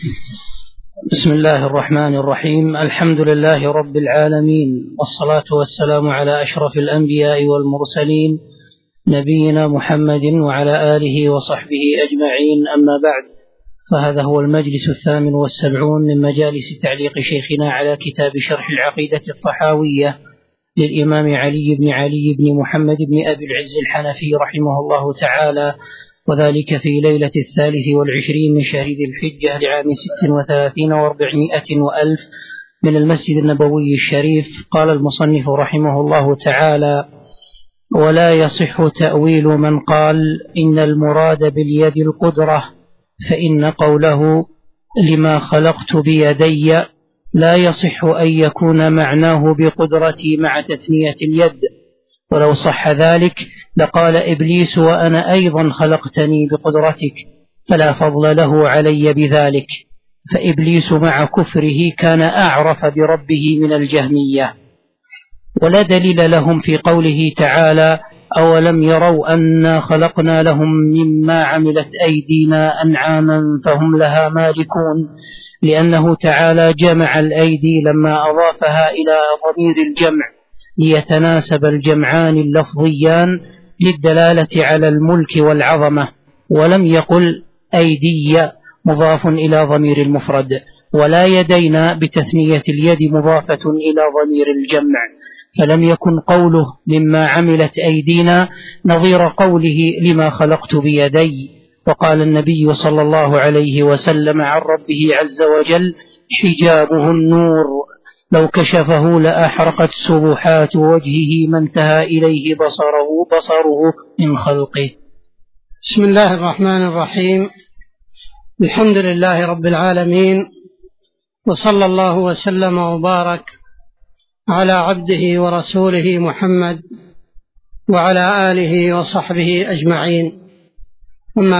بسم الله الرحمن الرحيم. الحمد لله رب العالمين، والصلاة والسلام على أشرف الأنبياء والمرسلين نبينا محمد وعلى آله وصحبه أجمعين. أما بعد، فهذا هو المجلس 78 من مجالس تعليق شيخنا على كتاب شرح العقيدة الطحاوية للإمام علي بن محمد بن أبي العز الحنفي رحمه الله تعالى، وذلك في ليلة 23 من شهر ذي الحجة لعام 36 و400 وألف من المسجد النبوي الشريف. قال المصنف رحمه الله تعالى: ولا يصح تأويل من قال إن المراد باليد القدرة، فإن قوله لما خلقت بيدي لا يصح أن يكون معناه بقدرتي مع تثنية اليد، ولو صح ذلك لقال إبليس وأنا أيضا خلقتني بقدرتك، فلا فضل له علي بذلك، فإبليس مع كفره كان أعرف بربه من الجهمية. ولا دليل لهم في قوله تعالى: أولم يروا أنا خلقنا لهم مما عملت أيدينا أنعاما فهم لها مالكون، لأنه تعالى جمع الأيدي لما أضافها إلى ضمير الجمع ليتناسب الجمعان اللفظيان للدلالة على الملك والعظمة، ولم يقل أيدي مضاف إلى ضمير المفرد، ولا يدينا بتثنية اليد مضافة إلى ضمير الجمع، فلم يكن قوله مما عملت أيدينا نظير قوله لما خلقت بيدي. وقال النبي صلى الله عليه وسلم عن ربه عز وجل: حجابه النور، لو كشفه لأحرقت سبحات وجهه ما انتهى إليه بصره من خلقه. بسم الله الرحمن الرحيم. الحمد لله رب العالمين، وصلى الله وسلم وبارك على عبده ورسوله محمد وعلى آله وصحبه أجمعين. أما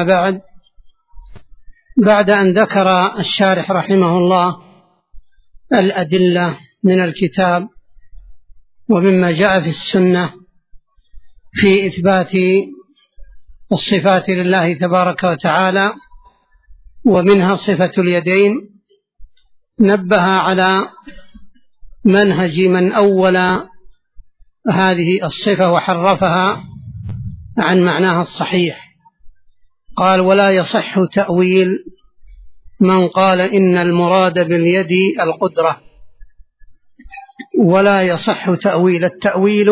بعد أن ذكر الشارح رحمه الله الأدلة من الكتاب ومما جاء في السنة في إثبات الصفات لله تبارك وتعالى، ومنها صفة اليدين، نبه على منهج من أول هذه الصفة وحرفها عن معناها الصحيح. قال: ولا يصح تأويل من قال إن المراد باليد القدرة. ولا يصح تأويل. التأويل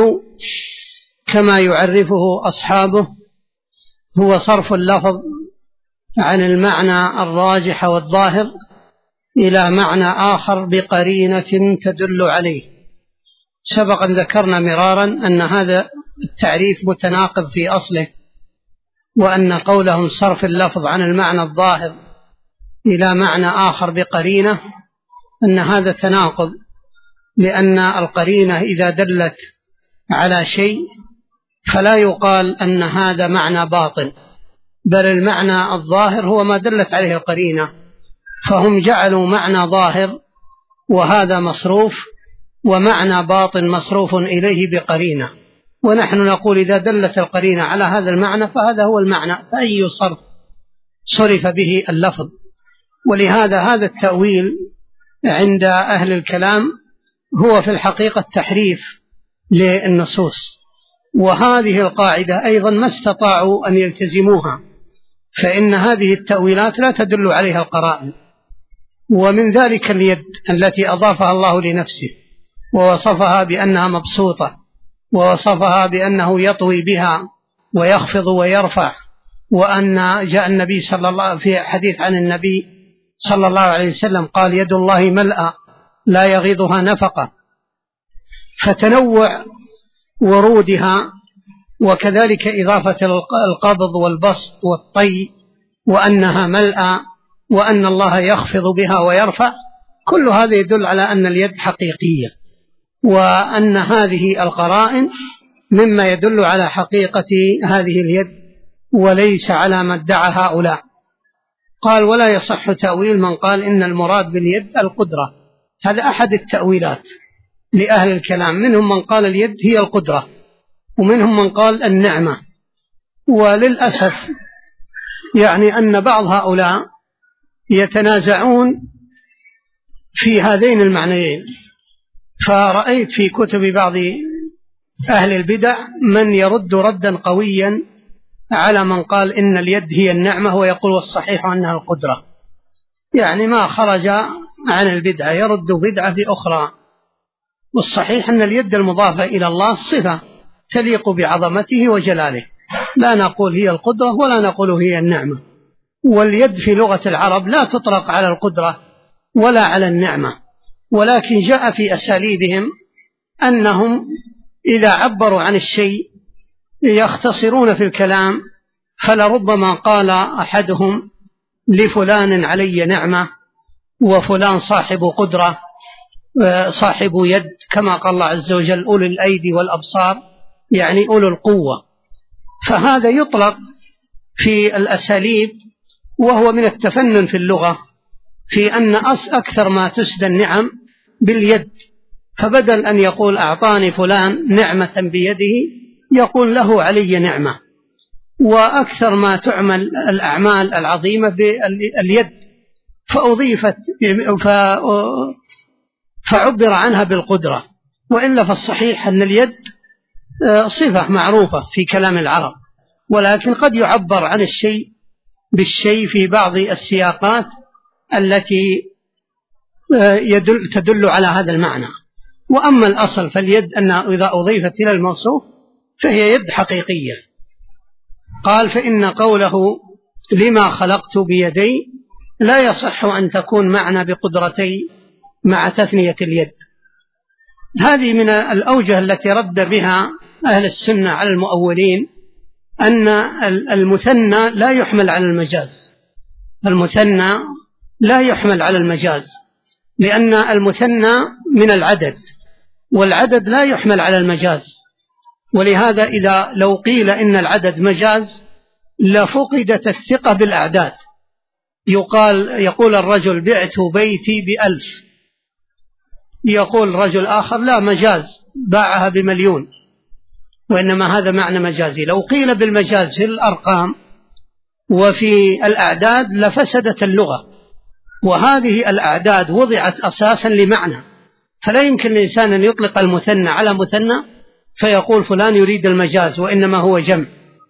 كما يعرفه أصحابه هو صرف اللفظ عن المعنى الراجح والظاهر إلى معنى آخر بقرينة تدل عليه. سبق أن ذكرنا مرارا أن هذا التعريف متناقض في أصله، وأن قولهم صرف اللفظ عن المعنى الظاهر إلى معنى آخر بقرينة أن هذا تناقض، لأن القرينة إذا دلت على شيء فلا يقال أن هذا معنى باطن، بل المعنى الظاهر هو ما دلت عليه القرينة، فهم جعلوا معنى ظاهر وهذا مصروف، ومعنى باطن مصروف إليه بقرينة، ونحن نقول إذا دلت القرينة على هذا المعنى فهذا هو المعنى، فأي صرف صرف به اللفظ. ولهذا هذا التأويل عند أهل الكلام هو في الحقيقة تحريف للنصوص، وهذه القاعدة أيضا ما استطاعوا أن يلتزموها، فإن هذه التأويلات لا تدل عليها القرائن. ومن ذلك اليد التي أضافها الله لنفسه ووصفها بأنها مبسوطة، ووصفها بأنه يطوي بها ويخفض ويرفع، وأن جاء النبي صلى الله في حديث عن النبي صلى الله عليه وسلم قال: يد الله ملأى لا يغيضها نفقة. فتنوع ورودها، وكذلك إضافة القبض والبسط والطي، وأنها ملأى، وأن الله يخفض بها ويرفع، كل هذا يدل على أن اليد حقيقية، وأن هذه القرائن مما يدل على حقيقة هذه اليد وليس على ما ادعى هؤلاء. قال: ولا يصح تأويل من قال إن المراد باليد القدرة. هذا أحد التأويلات لأهل الكلام، منهم من قال اليد هي القدرة، ومنهم من قال النعمة. وللأسف يعني أن بعض هؤلاء يتنازعون في هذين المعنيين. فرأيت في كتب بعض أهل البدع من يرد ردا قويا على من قال إن اليد هي النعمة ويقول والصحيح أنها القدرة، يعني ما خرج عن البدعة، يرد بدعة أخرى. والصحيح أن اليد المضافة إلى الله صفة تليق بعظمته وجلاله، لا نقول هي القدرة ولا نقول هي النعمة. واليد في لغة العرب لا تطلق على القدرة ولا على النعمة، ولكن جاء في أساليبهم أنهم إذا عبروا عن الشيء يختصرون في الكلام، فلربما قال أحدهم لفلان علي نعمة وفلان صاحب قدرة صاحب يد، كما قال الله عز وجل أولي الأيدي والأبصار، يعني أولو القوة. فهذا يطلق في الأساليب، وهو من التفنن في اللغة في أن أكثر ما تسدى النعم باليد، فبدل أن يقول أعطاني فلان نعمة بيده يقول له علي نعمة. وأكثر ما تعمل الأعمال العظيمة باليد فأضيفت فعبر عنها بالقدرة، وإلا فالصحيح أن اليد صفة معروفة في كلام العرب، ولكن قد يعبر عن الشيء بالشيء في بعض السياقات التي تدل على هذا المعنى. وأما الأصل فاليد أنها إذا أضيفت إلى الموصوف فهي يد حقيقية. قال فإن قوله لما خلقت بيدي لا يصح أن تكون معنى بقدرتي مع تثنية اليد. هذه من الأوجه التي رد بها أهل السنة على المؤولين، أن المثنى لا يحمل على المجاز، المثنى لا يحمل على المجاز، لأن المثنى من العدد، والعدد لا يحمل على المجاز. ولهذا إذا لو قيل إن العدد مجاز لفقدت الثقة بالأعداد. يقول الرجل بعت بيتي ب1000، يقول رجل آخر لا مجاز باعها ب1,000,000، وإنما هذا معنى مجازي. لو قيل بالمجاز في الأرقام وفي الأعداد لفسدت اللغة، وهذه الأعداد وضعت أساسا لمعنى، فلا يمكن الإنسان أن يطلق المثنى على مثنى فيقول فلان يريد المجاز وإنما هو جمع.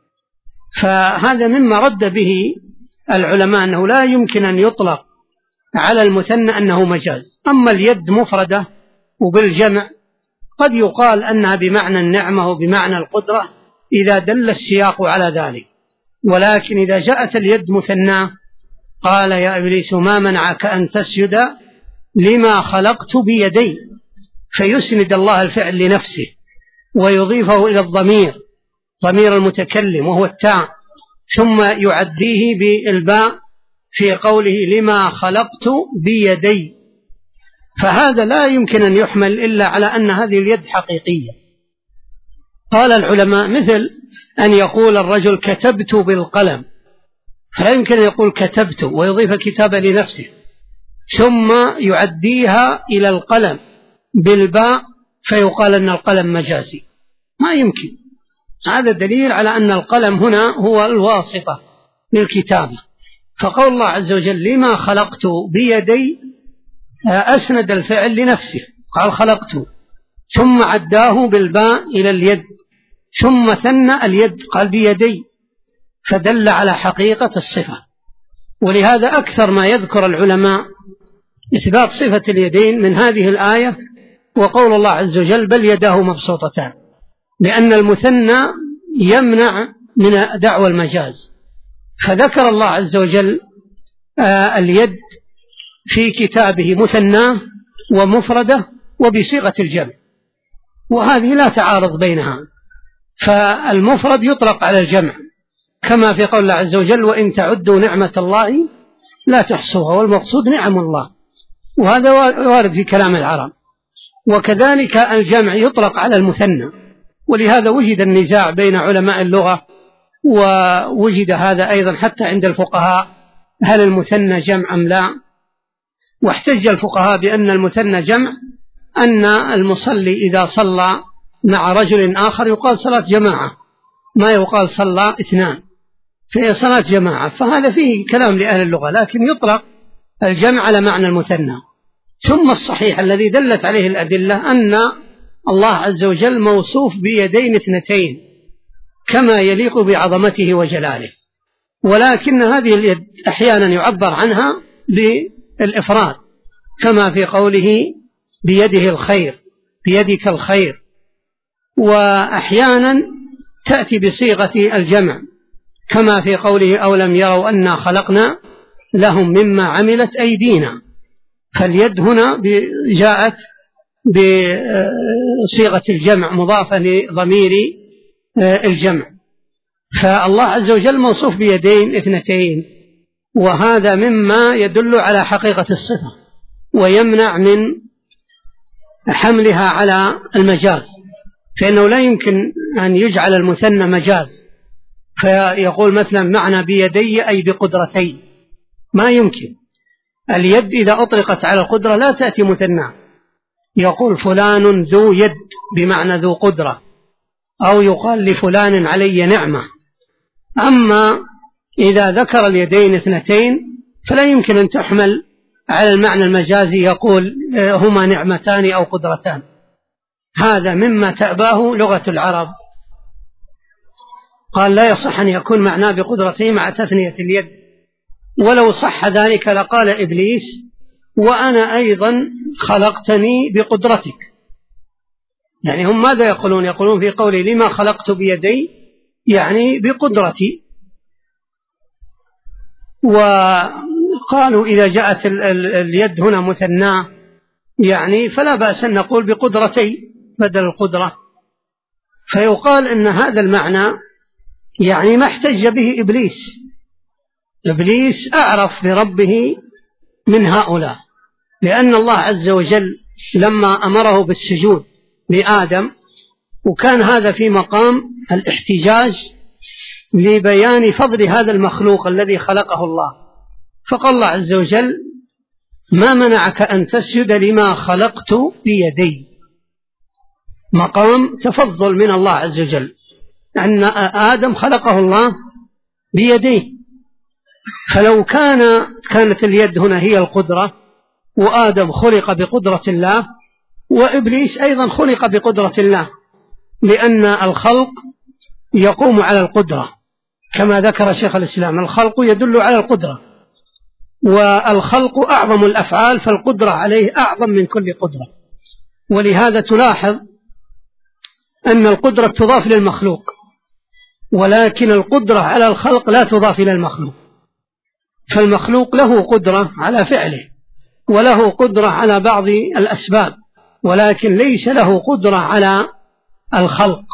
فهذا مما رد به العلماء أنه لا يمكن أن يطلق على المثنى أنه مجاز. أما اليد مفردة وبالجمع قد يقال أنها بمعنى النعمة وبمعنى القدرة إذا دل السياق على ذلك، ولكن إذا جاءت اليد مثنى قال يا إبليس ما منعك أن تسجد لما خلقت بيدي، فيسند الله الفعل لنفسه ويضيفه إلى الضمير، ضمير المتكلم وهو التاء، ثم يعديه بالباء في قوله لما خلقت بيدي. فهذا لا يمكن أن يحمل إلا على أن هذه اليد حقيقية. قال العلماء مثل أن يقول الرجل كتبت بالقلم، فلا يمكن أن يقول كتبت ويضيف الكتابة لنفسه ثم يعديها إلى القلم بالباء فيقال أن القلم مجازي، ما يمكن. هذا دليل على أن القلم هنا هو الواسطة للكتابة. فقول الله عز وجل لما خلقت بيدي أسند الفعل لنفسه، قال خلقت ثم عداه بالباء إلى اليد ثم ثنى اليد قال بيدي، فدل على حقيقة الصفة. ولهذا أكثر ما يذكر العلماء إثبات صفة اليدين من هذه الآية وقول الله عز وجل بل يداه مبسوطتان، لأن المثنى يمنع من دعوى المجاز. فذكر الله عز وجل اليد في كتابه مثناه ومفردة وبصيغة الجمع، وهذه لا تعارض بينها، فالمفرد يطلق على الجمع كما في قول الله عز وجل وإن تعدوا نعمة الله لا تحصوها، والمقصود نعم الله، وهذا وارد في كلام العرب. وكذلك الجمع يطلق على المثنى، ولهذا وجد النزاع بين علماء اللغة، ووجد هذا أيضا حتى عند الفقهاء هل المثنى جمع أم لا. واحتج الفقهاء بأن المثنى جمع، أن المصلي إذا صلى مع رجل آخر يقال صلاة جماعة، ما يقال صلى اثنان، فهي صلاة جماعة. فهذا فيه كلام لأهل اللغة، لكن يطلق الجمع على معنى المثنى. ثم الصحيح الذي دلت عليه الأدلة أن الله عز وجل موصوف بيدين اثنتين كما يليق بعظمته وجلاله، ولكن هذه اليد أحيانا يعبر عنها بالإفراد كما في قوله بيده الخير، بيدك الخير، وأحيانا تأتي بصيغة الجمع كما في قوله أولم يروا أنا خلقنا لهم مما عملت أيدينا، فاليد هنا جاءت بصيغة الجمع مضافة لضمير الجمع. فالله عز وجل موصوف بيدين اثنتين، وهذا مما يدل على حقيقة الصفة ويمنع من حملها على المجاز، فإنه لا يمكن أن يجعل المثنى مجاز فيقول مثلا معنى بيدي أي بقدرتي، ما يمكن. اليد إذا أطلقت على القدرة لا تأتي مثنى، يقول فلان ذو يد بمعنى ذو قدرة، أو يقال لفلان علي نعمة. أما إذا ذكر اليدين اثنتين فلا يمكن أن تحمل على المعنى المجازي يقول هما نعمتان أو قدرتان، هذا مما تأباه لغة العرب. قال لا يصح أن يكون معناه بقدرته مع تثنية اليد، ولو صح ذلك لقال إبليس وأنا أيضا خلقتني بقدرتك. يعني هم ماذا يقولون؟ يقولون في قولي لما خلقت بيدي يعني بقدرتي. وقالوا إذا جاءت اليد هنا مثنى يعني فلا بأس أن نقول بقدرتي بدل القدرة، فيقال أن هذا المعنى يعني ما احتج به إبليس. إبليس أعرف بربه من هؤلاء، لأن الله عز وجل لما أمره بالسجود لآدم وكان هذا في مقام الاحتجاج لبيان فضل هذا المخلوق الذي خلقه الله، فقال الله عز وجل ما منعك أن تسجد لما خلقت بيدي، مقام تفضل من الله عز وجل أن آدم خلقه الله بيديه. فلو كانت اليد هنا هي القدرة وآدم خلق بقدرة الله وإبليس أيضا خلق بقدرة الله، لأن الخلق يقوم على القدرة كما ذكر شيخ الإسلام، الخلق يدل على القدرة، والخلق أعظم الأفعال فالقدرة عليه أعظم من كل قدرة. ولهذا تلاحظ أن القدرة تضاف للمخلوق، ولكن القدرة على الخلق لا تضاف إلى المخلوق، فالمخلوق له قدرة على فعله وله قدرة على بعض الأسباب، ولكن ليس له قدرة على الخلق.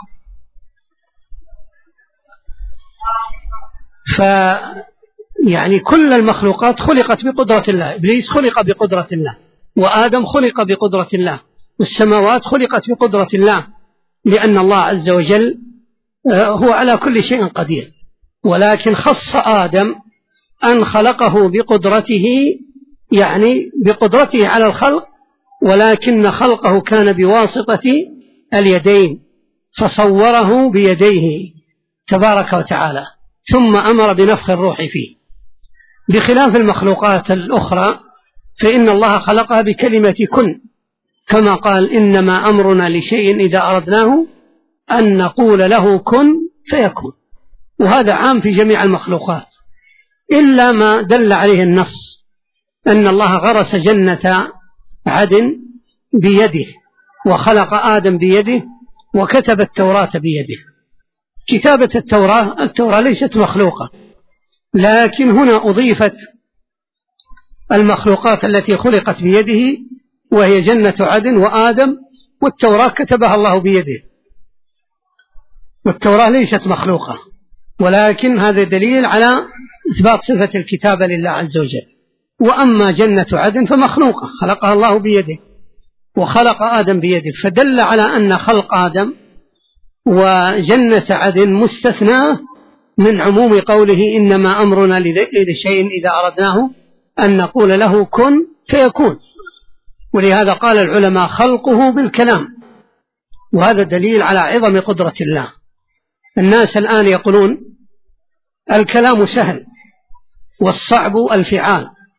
فيعني كل المخلوقات خلقت بقدرة الله، إبليس خلق بقدرة الله، وآدم خلق بقدرة الله، والسماوات خلقت بقدرة الله، لأن الله عز وجل هو على كل شيء قدير. ولكن خص آدم أن خلقه بقدرته، يعني بقدرته على الخلق، ولكن خلقه كان بواسطة اليدين فصوره بيديه تبارك وتعالى، ثم أمر بنفخ الروح فيه. بخلاف المخلوقات الأخرى فإن الله خلقها بكلمة كن، كما قال إنما أمرنا لشيء إذا أردناه أن نقول له كن فيكون، وهذا عام في جميع المخلوقات إلا ما دل عليه النص أن الله غرس جنة عدن بيده وخلق آدم بيده وكتب التوراة بيده. كتابة التوراة ليست مخلوقة، لكن هنا أضيفت المخلوقات التي خلقت بيده وهي جنة عدن وآدم، والتوراة كتبها الله بيده، والتوراة ليست مخلوقة، ولكن هذا دليل على إثبات صفة الكتابة لله عز وجل. وأما جنة عدن فمخلوقة خلقها الله بيده وخلق آدم بيده، فدل على أن خلق آدم وجنة عدن مستثنى من عموم قوله إنما أمرنا لشيء إذا أردناه أن نقول له كن فيكون. ولهذا قال العلماء خلقه بالكلام، وهذا دليل على عظم قدرة الله. الناس الآن يقولون الكلام سهل والصعب الفعال،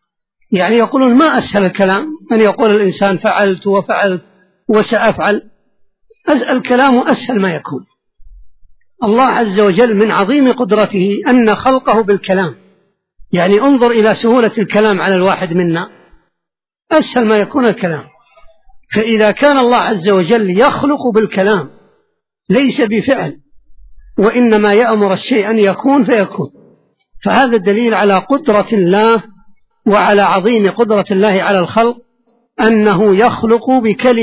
يعني يقولون ما أسهل الكلام أن يقول الإنسان فعلت وفعلت وسأفعل، الكلام أسهل ما يكون. الله عز وجل من عظيم قدرته أن خلقه بالكلام، يعني انظر إلى سهولة الكلام على الواحد منا، أسهل ما يكون الكلام. فإذا كان الله عز وجل يخلق بالكلام ليس بفعل، وإنما يأمر الشيء أن يكون فيكون، فهذا الدليل على قدرة الله وعلى عظيم قدرة الله على الخلق، أنه يخلق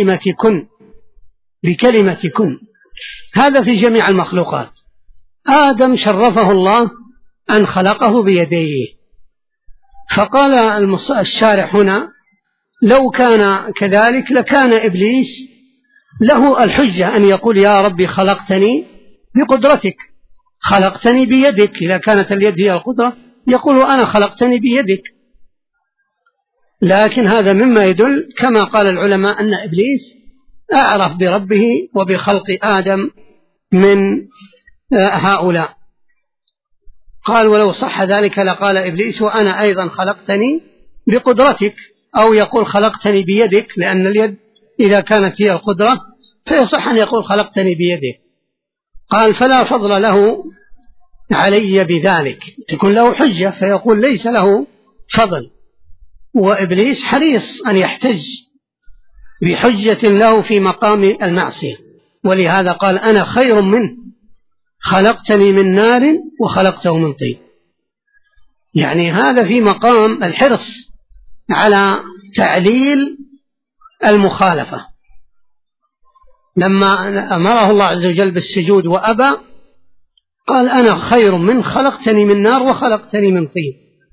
بكلمة كن. هذا في جميع المخلوقات. آدم شرفه الله أن خلقه بيديه، فقال الشارح هنا لو كان كذلك لكان إبليس له الحجة أن يقول يا ربي خلقتني بقدرتك، خلقتني بيدك. إذا كانت اليد هي القدرة يقول أنا خلقتني بيدك. لكن هذا مما يدل كما قال العلماء أن إبليس أعرف بربه وبخلق آدم من هؤلاء. قال ولو صح ذلك لقال إبليس وأنا أيضا خلقتني بقدرتك، أو يقول خلقتني بيدك، لأن اليد إذا كانت هي القدرة فيصح أن يقول خلقتني بيدك. قال فلا فضل له علي بذلك، تكون له حجة فيقول ليس له فضل. وإبليس حريص أن يحتج بحجة له في مقام المعصية، ولهذا قال أنا خير منه خلقتني من نار وخلقته من طين. يعني هذا في مقام الحرص على تعليل المخالفة. لما أمره الله عز وجل بالسجود وأبى قال أنا خير منه خلقتني من نار وخلقتني من طين.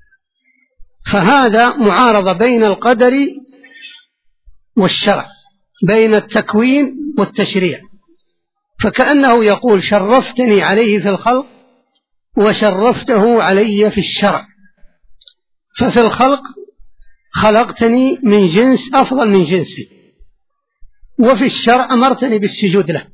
فهذا معارضة بين القدر والشرع، بين التكوين والتشريع، فكأنه يقول شرفتني عليه في الخلق وشرفته علي في الشرع. ففي الخلق خلقتني من جنس أفضل من جنسي، وفي الشرع أمرتني بالسجود له.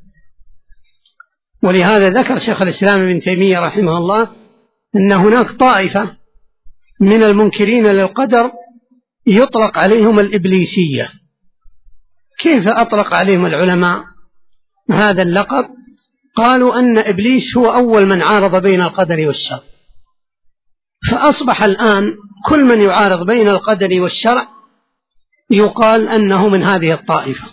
ولهذا ذكر شيخ الإسلام ابن تيمية رحمه الله أن هناك طائفة من المنكرين للقدر يطلق عليهم الإبليسية. كيف أطلق عليهم العلماء هذا اللقب؟ قالوا أن إبليس هو أول من عارض بين القدر والشرع، فأصبح الآن كل من يعارض بين القدر والشرع يقال أنه من هذه الطائفة،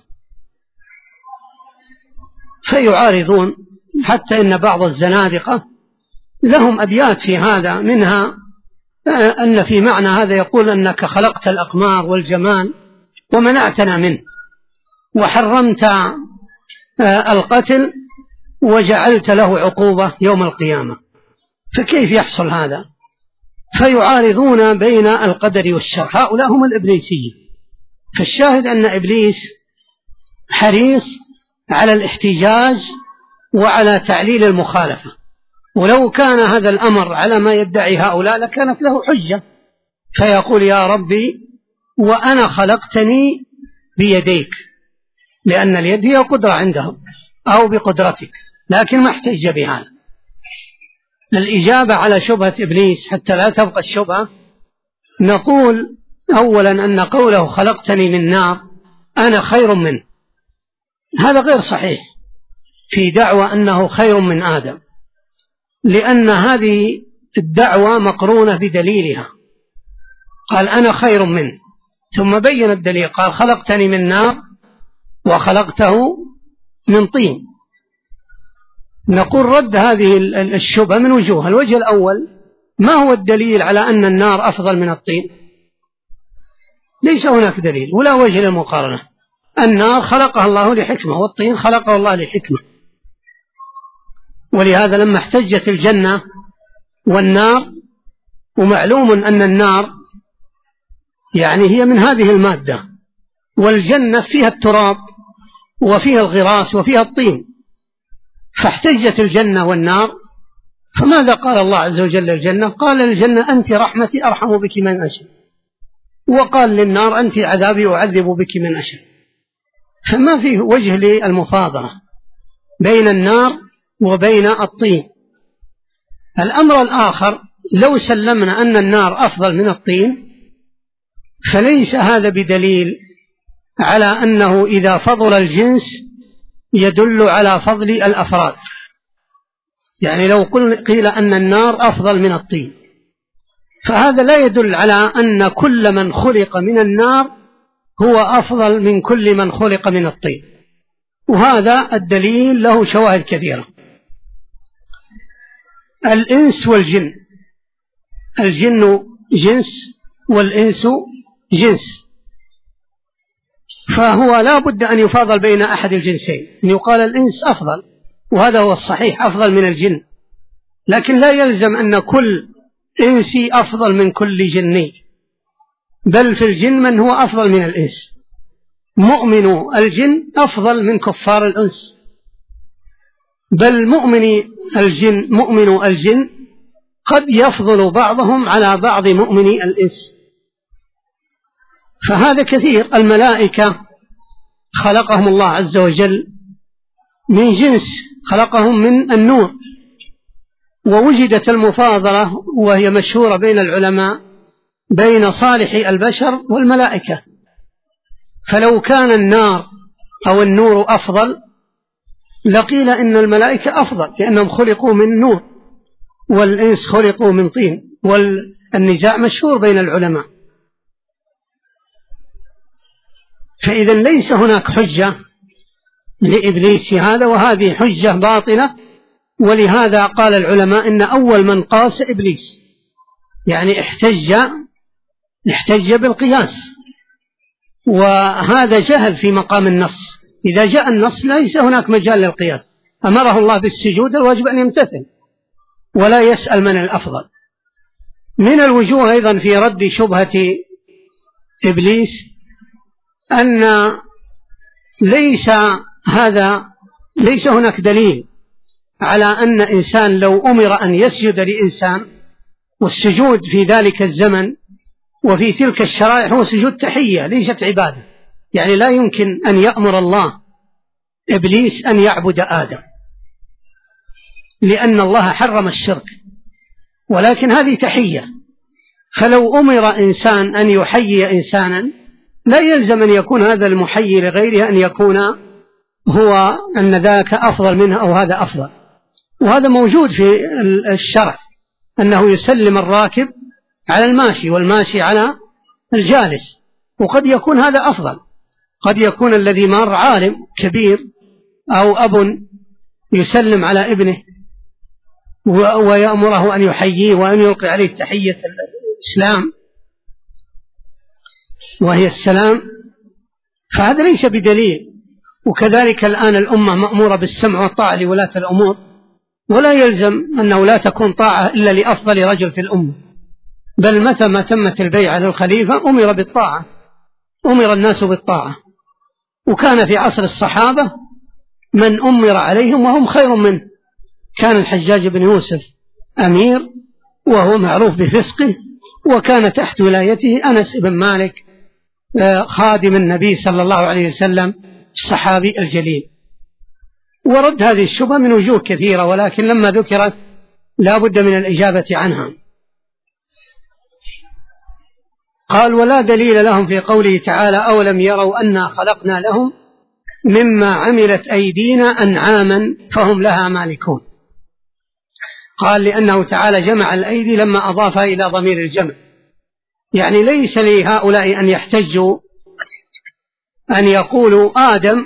فيعارضون. حتى إن بعض الزنادقة لهم أبيات في هذا، منها أن في معنى هذا يقول أنك خلقت الأقمار والجمال ومنعتنا منه، وحرمت القتل وجعلت له عقوبة يوم القيامة، فكيف يحصل هذا؟ فيعارضون بين القدر والشرع. هؤلاء هم الإبليسية. فالشاهد أن إبليس حريص على الاحتجاج وعلى تعليل المخالفة، ولو كان هذا الأمر على ما يدعي هؤلاء لكانت له حجة، فيقول يا ربي وأنا خلقتني بيديك، لأن اليد هي القدرة عندهم، أو بقدرتك، لكن ما احتج بهذا. الإجابة على شبهة إبليس حتى لا تبقى الشبهة، نقول أولا أن قوله خلقتني من نار أنا خير منه، هذا غير صحيح في دعوى أنه خير من آدم، لأن هذه الدعوة مقرونة بدليلها. قال أنا خير منه، ثم بين الدليل قال خلقتني من نار وخلقته من طين. نقول رد هذه الشبهة من وجوه. الوجه الأول، ما هو الدليل على أن النار أفضل من الطين؟ ليس هناك دليل ولا وجه للمقارنة. النار خلقها الله لحكمة، والطين خلقه الله لحكمة. ولهذا لما احتجت الجنة والنار، ومعلوم أن النار يعني هي من هذه المادة، والجنة فيها التراب وفيها الغراس وفيها الطين، فاحتجت الجنة والنار. فماذا قال الله عز وجل للجنة؟ قال للجنة أنت رحمتي أرحم بك من أشاء، وقال للنار أنت عذابي أعذب بك من أشاء. فما فيه وجه للمفاضلة بين النار وبين الطين. الأمر الآخر، لو سلمنا أن النار أفضل من الطين فليس هذا بدليل على أنه إذا فضل الجنس يدل على فضل الأفراد. يعني لو قيل أن النار أفضل من الطين، فهذا لا يدل على أن كل من خلق من النار هو أفضل من كل من خلق من الطين، وهذا الدليل له شواهد كثيرة. الإنس والجن، الجن جنس والإنس جنس، فهو لا بد أن يفاضل بين أحد الجنسين، أن يقال الإنس أفضل، وهذا هو الصحيح، أفضل من الجن، لكن لا يلزم أن كل إنسي أفضل من كل جني، بل في الجن من هو أفضل من الإنس. مؤمن الجن أفضل من كفار الإنس، بل مؤمن الجن قد يفضل بعضهم على بعض مؤمني الإنس، فهذا كثير. الملائكة خلقهم الله عز وجل من جنس، خلقهم من النور، ووجدت المفاضلة وهي مشهورة بين العلماء بين صالح البشر والملائكة. فلو كان النار أو النور أفضل لقيل إن الملائكة أفضل لأنهم خلقوا من نور، والإنس خلقوا من طين، والنزاع مشهور بين العلماء. فإذا ليس هناك حجة لإبليس هذا، وهذه حجة باطلة. ولهذا قال العلماء إن أول من قاس إبليس، يعني احتج بالقياس، وهذا جهل في مقام النص. إذا جاء النص ليس هناك مجال للقياس، أمره الله بالسجود، الواجب أن يمتثل ولا يسأل من الأفضل. من الوجوه أيضا في رد شبهة إبليس أن ليس هناك دليل على أن إنسان لو أمر أن يسجد لإنسان، والسجود في ذلك الزمن وفي تلك الشرائع هو سجود تحية ليست عبادة. يعني لا يمكن أن يأمر الله إبليس أن يعبد آدم، لأن الله حرم الشرك، ولكن هذه تحية. فلو أمر إنسان أن يحيي إنسانا لا يلزم أن يكون هذا المحيي لغيره أن يكون هو أن ذاك أفضل منه أو هذا أفضل. وهذا موجود في الشرع، أنه يسلم الراكب على الماشي والماشي على الجالس، وقد يكون هذا أفضل. قد يكون الذي مر عالم كبير أو أب يسلم على ابنه ويأمره أن يحييه وأن يلقي عليه تحية الإسلام وهي السلام، فهذا ليس بدليل. وكذلك الآن الأمة مأمورة بالسمع والطاعة لولاة الأمور، ولا يلزم أنه لا تكون طاعة إلا لأفضل رجل في الأمة، بل متى ما تمت البيعة للخليفة أمر بالطاعة، أمر الناس بالطاعة. وكان في عصر الصحابة من أمر عليهم وهم خير منه. كان الحجاج بن يوسف أمير وهو معروف بفسقه، وكان تحت ولايته أنس بن مالك خادم النبي صلى الله عليه وسلم الصحابي الجليل. ورد هذه الشبهة من وجوه كثيرة، ولكن لما ذكرت لا بد من الإجابة عنها. قال: ولا دليل لهم في قوله تعالى: أولم يروا أنا خلقنا لهم مما عملت أيدينا أنعاما فهم لها مالكون. قال: لأنه تعالى جمع الأيدي لما أضافها إلى ضمير الجمع، يعني ليس لهؤلاء أن يحتجوا أن يقولوا آدم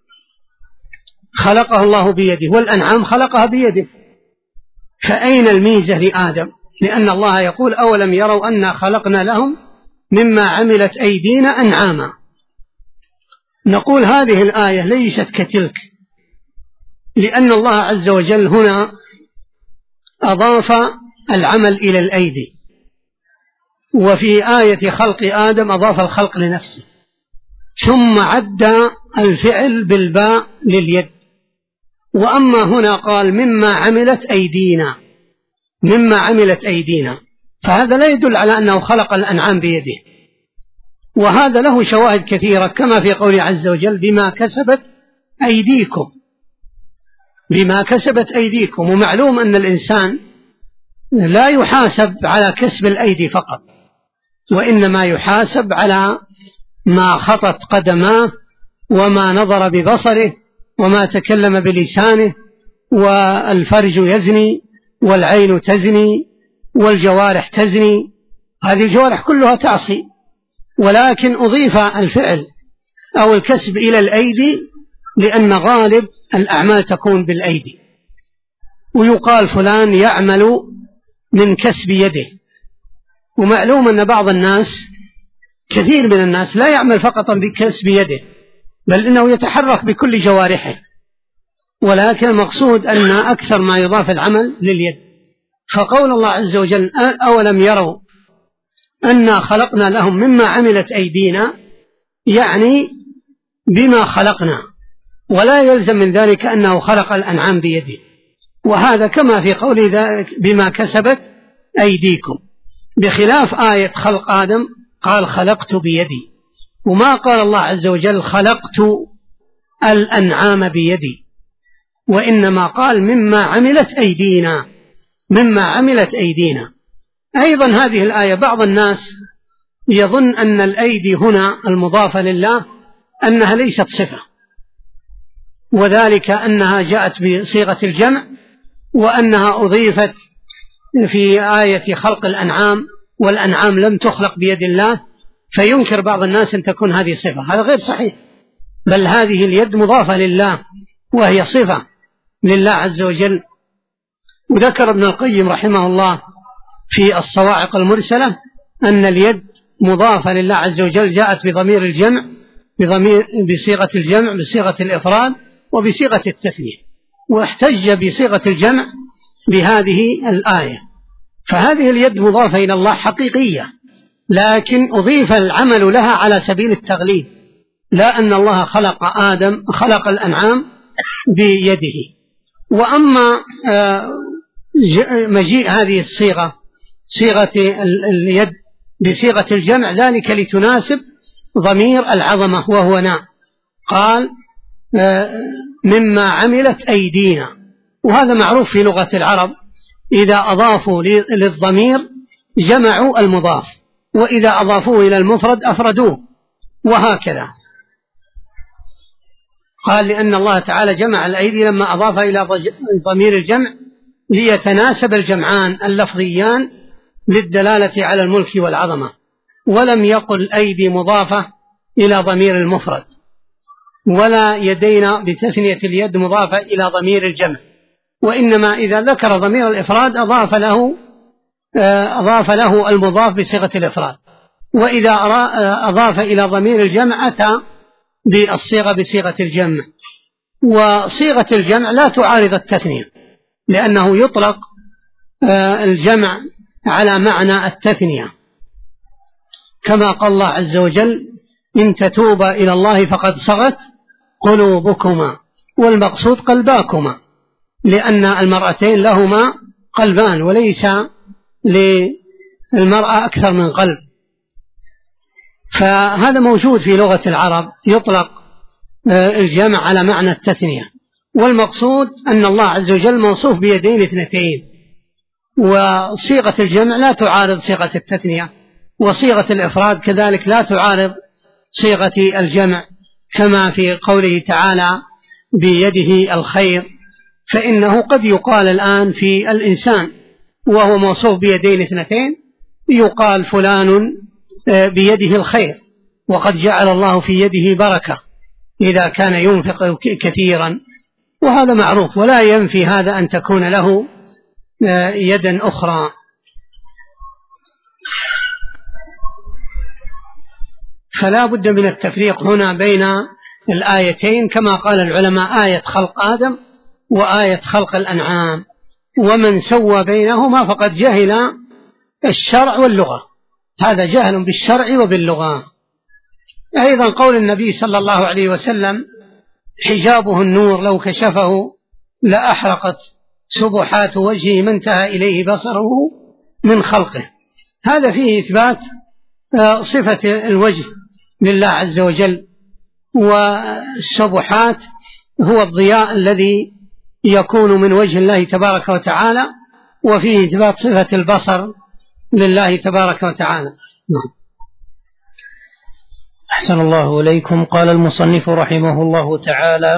خلقه الله بيده والأنعام خلقها بيده، فأين الميزة لآدم؟ لأن الله يقول: أولم يروا أنا خلقنا لهم مما عملت أيدينا أنعاما. نقول هذه الآية ليست كتلك، لأن الله عز وجل هنا أضاف العمل إلى الأيدي، وفي آية خلق آدم أضاف الخلق لنفسه، ثم عد الفعل بالباء لليد. وأما هنا قال مما عملت أيدينا، مما عملت أيدينا، فهذا لا يدل على أنه خلق الأنعام بيده. وهذا له شواهد كثيرة، كما في قوله عز وجل: بما كسبت أيديكم، بما كسبت أيديكم. ومعلوم أن الإنسان لا يحاسب على كسب الأيدي فقط، وإنما يحاسب على ما خطت قدماه وما نظر ببصره وما تكلم بلسانه، والفرج يزني والعين تزني والجوارح تزني، هذه الجوارح كلها تعصي، ولكن أضيف الفعل أو الكسب إلى الأيدي لأن غالب الأعمال تكون بالأيدي، ويقال فلان يعمل من كسب يده. ومعلوم أن بعض الناس، كثير من الناس، لا يعمل فقط بكسب يده، بل إنه يتحرك بكل جوارحه، ولكن المقصود أن أكثر ما يضاف العمل لليد. فقول الله عز وجل أولم يروا أنا خلقنا لهم مما عملت أيدينا، يعني بما خلقنا، ولا يلزم من ذلك أنه خلق الأنعام بيده، وهذا كما في قوله ذلك بما كسبت أيديكم، بخلاف آية خلق آدم قال خلقت بيدي، وما قال الله عز وجل خلقت الأنعام بيدي، وإنما قال مما عملت أيدينا، مما عملت أيدينا. أيضا هذه الآية بعض الناس يظن أن الأيدي هنا المضافة لله أنها ليست صفة، وذلك أنها جاءت بصيغة الجمع، وأنها أضيفت في آية خلق الأنعام، والأنعام لم تخلق بيد الله، فينكر بعض الناس أن تكون هذه صفة. هذا غير صحيح، بل هذه اليد مضافة لله وهي صفة لله عز وجل. وذكر ابن القيم رحمه الله في الصواعق المرسلة أن اليد مضافة لله عز وجل، جاءت بضمير الجمع، بصيغة الجمع، بصيغة الإفراد، وبصيغة التثنية، واحتج بصيغة الجمع بهذه الآية. فهذه اليد مضافة إلى الله حقيقية، لكن أضيف العمل لها على سبيل التغليب، لا أن الله خلق الأنعام بيده. وأما مجيء هذه الصيغة، صيغة اليد بصيغة الجمع، ذلك لتناسب ضمير العظمة وهو نا، قال مما عملت أيدينا، وهذا معروف في لغة العرب، إذا أضافوا للضمير جمعوا المضاف، وإذا أضافوه إلى المفرد أفردوه، وهكذا. قال لأن الله تعالى جمع الأيدي لما أضاف إلى ضمير الجمع ليتناسب الجمعان اللفظيان للدلالة على الملك والعظمة، ولم يقل أيدي مضافة إلى ضمير المفرد، ولا يدينا بتثنية اليد مضافة إلى ضمير الجمع، وإنما إذا ذكر ضمير الإفراد أضاف له المضاف بصيغة الإفراد، وإذا أضاف إلى ضمير الجمع أتى بالصيغة بصيغة الجمع. وصيغة الجمع لا تعارض التثنية، لأنه يطلق الجمع على معنى التثنية، كما قال الله عز وجل إن تتوبا إلى الله فقد صغت قلوبكما، والمقصود قلباكما، لأن المرأتين لهما قلبان، وليس للمرأة أكثر من قلب. فهذا موجود في لغة العرب، يطلق الجمع على معنى التثنية، والمقصود أن الله عز وجل موصوف بيدين اثنتين، وصيغة الجمع لا تعارض صيغة التثنية، وصيغة الإفراد كذلك لا تعارض صيغة الجمع، كما في قوله تعالى بيده الخير، فإنه قد يقال الآن في الإنسان وهو موصوف بيدين اثنتين يقال فلان بيده الخير، وقد جعل الله في يده بركة إذا كان ينفق كثيرا، وهذا معروف، ولا ينفي هذا أن تكون له يدا أخرى. فلا بد من التفريق هنا بين الآيتين، كما قال العلماء آية خلق آدم وآية خلق الأنعام، ومن سوى بينهما فقد جهل الشرع واللغة، هذا جهل بالشرع وباللغة. أيضا قول النبي صلى الله عليه وسلم حجابه النور لو كشفه لأحرقت سبحات وجهه ما انتهى إليه بصره من خلقه، هذا فيه إثبات صفة الوجه لله عز وجل، والسبحات هو الضياء الذي يكون من وجه الله تبارك وتعالى، وفيه إثبات صفة البصر لله تبارك وتعالى. نعم. أحسن الله إليكم. قال المصنف رحمه الله تعالى: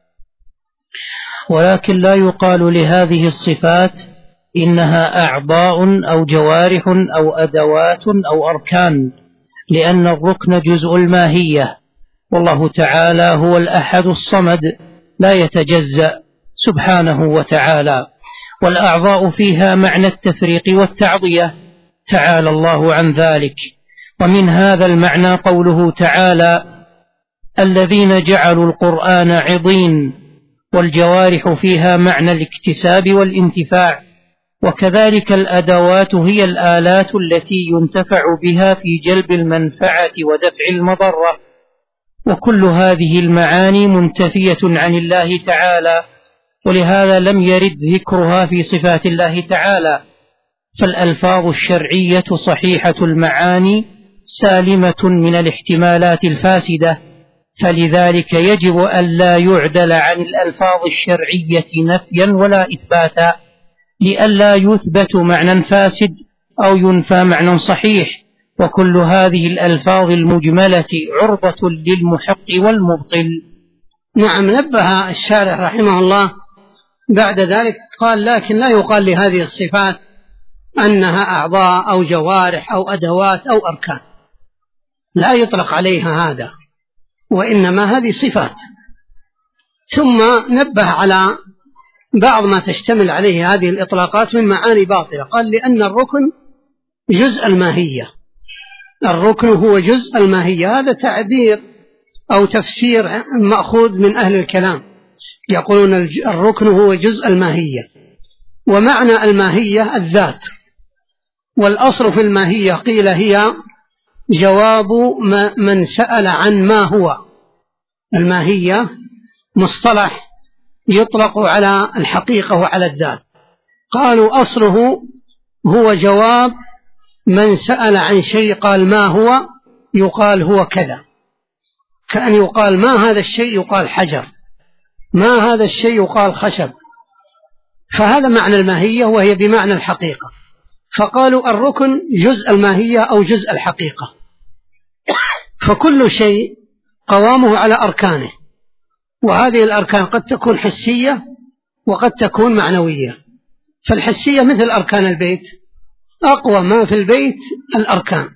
ولكن لا يقال لهذه الصفات إنها أعضاء أو جوارح أو أدوات أو أركان، لأن الركن جزء الماهية، والله تعالى هو الأحد الصمد لا يتجزأ سبحانه وتعالى، والأعضاء فيها معنى التفريق والتعضية، تعالى الله عن ذلك. ومن هذا المعنى قوله تعالى: الذين جعلوا القرآن عضين، والجوارح فيها معنى الاكتساب والانتفاع، وكذلك الأدوات هي الآلات التي ينتفع بها في جلب المنفعة ودفع المضرة، وكل هذه المعاني منتفية عن الله تعالى، ولهذا لم يرد ذكرها في صفات الله تعالى. فالألفاظ الشرعية صحيحة المعاني سالمة من الاحتمالات الفاسدة، فلذلك يجب أن لا يعدل عن الألفاظ الشرعية نفيا ولا إثباتا، لئلا يثبت معنى فاسد أو ينفى معنى صحيح، وكل هذه الألفاظ المجملة عرضة للمحق والمبطل. نعم. نبه الشارح رحمه الله بعد ذلك قال: لكن لا يقال لهذه الصفات أنها أعضاء أو جوارح أو أدوات أو أركان، لا يطلق عليها هذا، وإنما هذه صفات. ثم نبه على بعض ما تشتمل عليه هذه الإطلاقات من معاني باطلة. قال: لأن الركن جزء الماهية، الركن هو جزء الماهية. هذا تعبير أو تفسير مأخوذ من أهل الكلام، يقولون الركن هو جزء الماهية، ومعنى الماهية الذات، والأصل في الماهية قيل هي جواب من سأل عن ما هو. الماهية مصطلح يطلق على الحقيقة وعلى الذات. قالوا أصله هو جواب من سأل عن شيء قال ما هو، يقال هو كذا، كأن يقال ما هذا الشيء يقال حجر، ما هذا الشيء يقال خشب. فهذا معنى الماهية، وهي بمعنى الحقيقة. فقالوا الركن جزء الماهية أو جزء الحقيقة، فكل شيء قوامه على أركانه، وهذه الأركان قد تكون حسية وقد تكون معنوية. فالحسية مثل أركان البيت، أقوى ما في البيت الأركان،